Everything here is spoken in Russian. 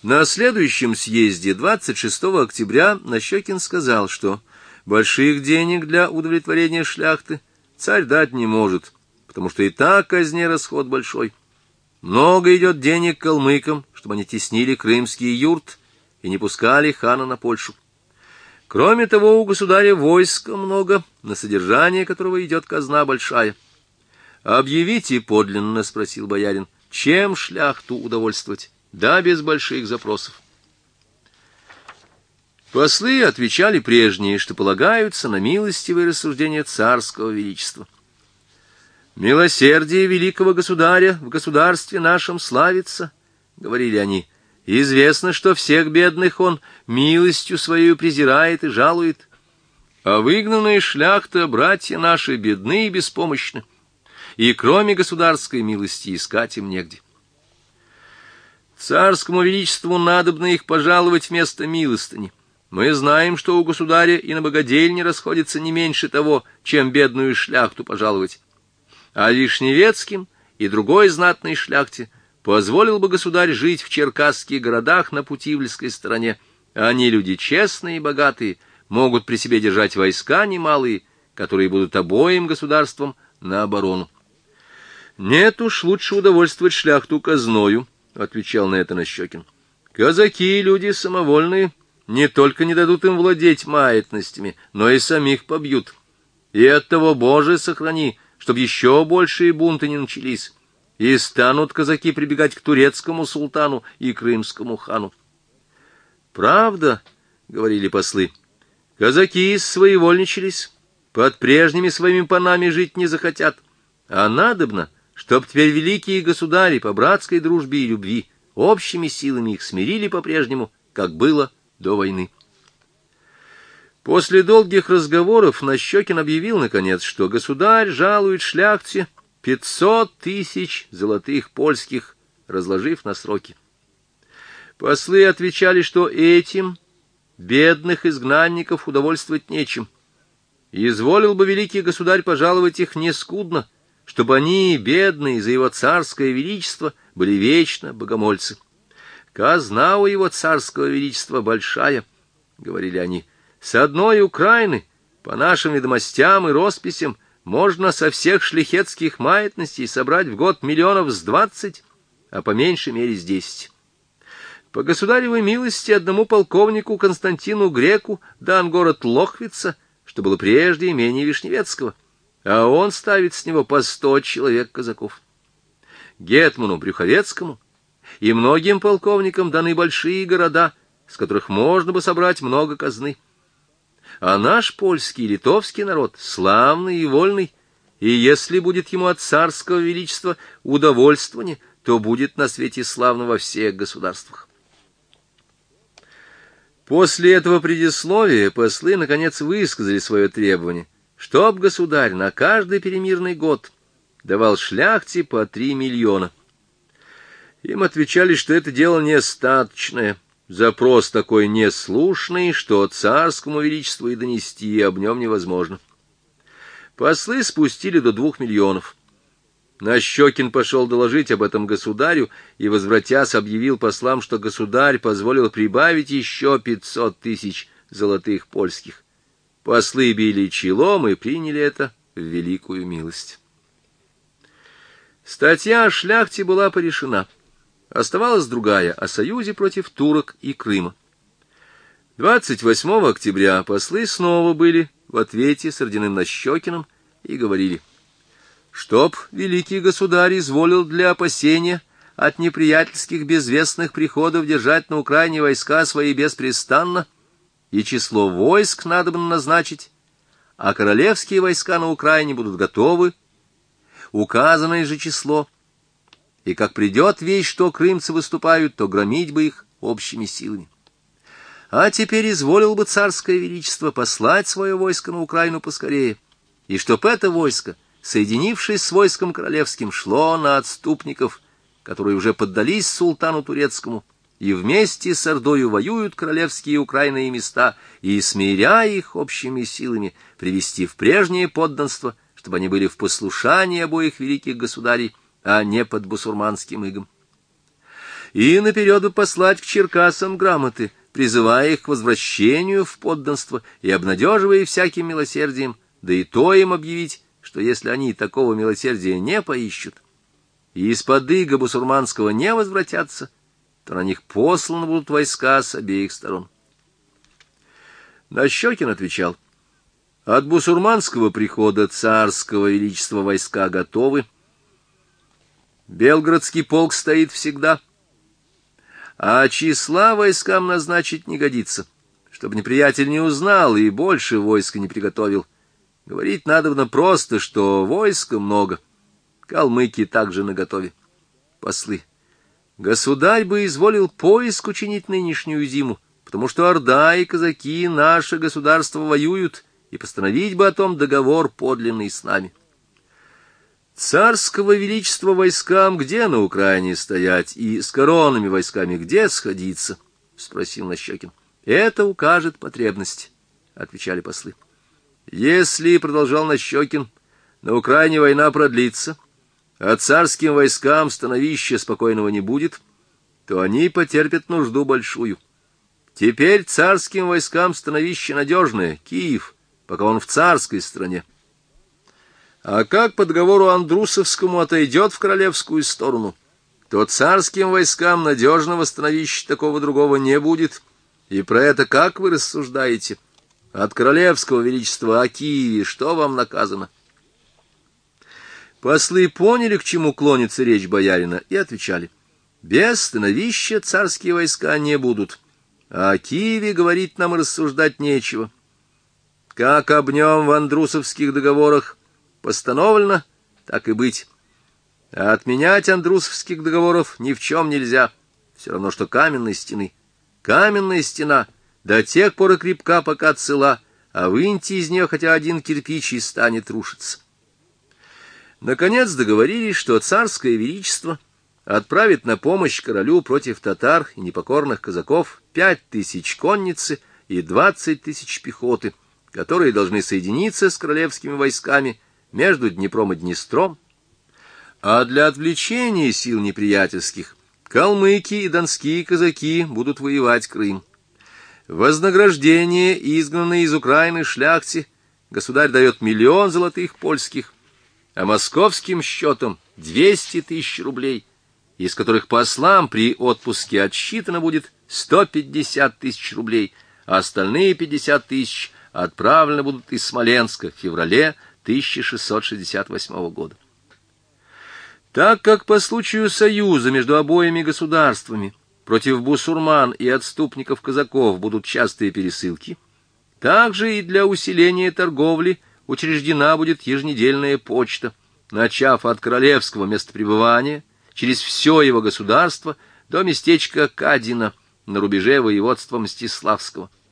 На следующем съезде 26 октября Нащекин сказал, что больших денег для удовлетворения шляхты царь дать не может, потому что и так казне расход большой. Много идет денег калмыкам, чтобы они теснили крымский юрт и не пускали хана на Польшу. Кроме того, у государя войска много, на содержание которого идет казна большая. «Объявите подлинно, — спросил боярин, — чем шляхту удовольствовать, да без больших запросов». Послы отвечали прежние, что полагаются на милостивые рассуждения царского величества. «Милосердие великого государя в государстве нашем славится, — говорили они, — известно, что всех бедных он милостью свою презирает и жалует, а выгнанные шляхта братья наши бедны и беспомощны, и кроме государской милости искать им негде. Царскому величеству надобно их пожаловать вместо милостыни. Мы знаем, что у государя и на богадельне расходится не меньше того, чем бедную шляхту пожаловать. А Вишневецким и другой знатной шляхте позволил бы государь жить в черкасских городах на Путивльской стороне. Они люди честные и богатые, могут при себе держать войска немалые, которые будут обоим государствам на оборону. «Нет уж, лучше удовольствовать шляхту казною», — отвечал на это Нащекин. «Казаки — люди самовольные, не только не дадут им владеть маятностями, но и самих побьют. И оттого, Боже, сохрани, чтобы еще большие бунты не начались, и станут казаки прибегать к турецкому султану и крымскому хану». «Правда, — говорили послы, — казаки своевольничались, под прежними своими панами жить не захотят, а надобно, чтоб теперь великие государи по братской дружбе и любви общими силами их смирили по-прежнему, как было до войны». После долгих разговоров Нащекин объявил, наконец, что государь жалует шляхте 500 тысяч золотых польских, разложив на сроки. Послы отвечали, что этим бедных изгнанников удовольствовать нечем. Изволил бы великий государь пожаловать их нескудно, чтобы они, бедные, за его царское величество, были вечно богомольцы. «Казна у его царского величества большая, — говорили они, — с одной Украины, по нашим ведомостям и росписям, можно со всех шляхетских маятностей собрать в год 20 000, а по меньшей мере с 10. По государевой милости одному полковнику Константину Греку дан город Лохвица, что было прежде имение Вишневецкого, а он ставит с него по 100 человек казаков. Гетману Брюховецкому и многим полковникам даны большие города, с которых можно бы собрать много казны. А наш польский и литовский народ славный и вольный, и если будет ему от царского величества удовольствование, то будет на свете славно во всех государствах». После этого предисловия послы наконец высказали свое требование, чтоб государь на каждый перемирный год давал шляхте по 3 миллиона. Им отвечали, что это дело нестаточное, запрос такой неслушный, что царскому величеству и донести об нем невозможно. Послы спустили до 2 миллионов. Нащекин пошел доложить об этом государю и, возвратясь, объявил послам, что государь позволил прибавить еще 500 тысяч золотых польских. Послы били челом и приняли это в великую милость. Статья о шляхте была порешена. Оставалась другая — о союзе против турок и Крыма. 28 октября послы снова были в ответе с орденным Нащекиным и говорили: «Чтоб великий государь изволил для опасения от неприятельских безвестных приходов держать на Украине войска свои беспрестанно, и число войск надобно назначить, а королевские войска на Украине будут готовы, указанное же число, и как придет весть, что крымцы выступают, то громить бы их общими силами. А теперь изволил бы царское величество послать свое войско на Украину поскорее, и чтоб это войско, соединившись с войском королевским, шло на отступников, которые уже поддались султану турецкому, и вместе с Ордою воюют королевские украинные места, и, смиряя их общими силами, привести в прежнее подданство, чтобы они были в послушании обоих великих государей, а не под бусурманским игом. и наперед бы послать к Черкасам грамоты, призывая их к возвращению в подданство и обнадеживая всяким милосердием, да и то им объявить, что если они такого милосердия не поищут и из-под ига бусурманского не возвратятся, то на них посланы будут войска с обеих сторон. Нащекин отвечал: от бусурманского прихода царского величества войска готовы, Белгородский полк стоит всегда, а числа войскам назначить не годится, чтобы неприятель не узнал и больше войска не приготовил. Говорить надобно просто, что войска много, калмыки также наготове. Послы: государь бы изволил поиск учинить нынешнюю зиму, потому что орда и казаки наше государство воюют, и постановить бы о том договор подлинный с нами. Царского величества войскам где на Украине стоять, и с коронными войсками где сходиться? — спросил Нащекин. — Это укажет потребность, — отвечали послы. Если, — продолжал Нащекин, — на Украине война продлится, а царским войскам становища спокойного не будет, то они потерпят нужду большую. Теперь царским войскам становище надежное, Киев, пока он в царской стране. А как по договору Андрусовскому отойдет в королевскую сторону, то царским войскам надежного становища такого другого не будет. И про это как вы рассуждаете? От королевского величества о Киеве что вам наказано? Послы поняли, к чему клонится речь боярина, и отвечали: без становища царские войска не будут, а о Киеве говорить нам и рассуждать нечего. Как об нем в андрусовских договорах постановлено, так и быть. А отменять андрусовских договоров ни в чем нельзя, все равно, что каменной стены. Каменная стена до тех пор и крепка, пока цела, а выньте из нее хотя один кирпич и станет рушиться. Наконец договорились, что царское величество отправит на помощь королю против татар и непокорных казаков 5000 конницы и 20 000 пехоты, которые должны соединиться с королевскими войсками между Днепром и Днестром, а для отвлечения сил неприятельских калмыки и донские казаки будут воевать Крым. Вознаграждение изгнанной из Украины шляхте государь дает 1 000 000 золотых польских, а московским счетом 200 000 рублей, из которых послам при отпуске отсчитано будет 150 000 рублей, а остальные 50 000 отправлены будут из Смоленска в феврале 1668 года. Так как по случаю союза между обоими государствами против бусурман и отступников казаков будут частые пересылки, также и для усиления торговли учреждена будет еженедельная почта, начав от королевского местопребывания через все его государство до местечка Кадина на рубеже воеводства Мстиславского.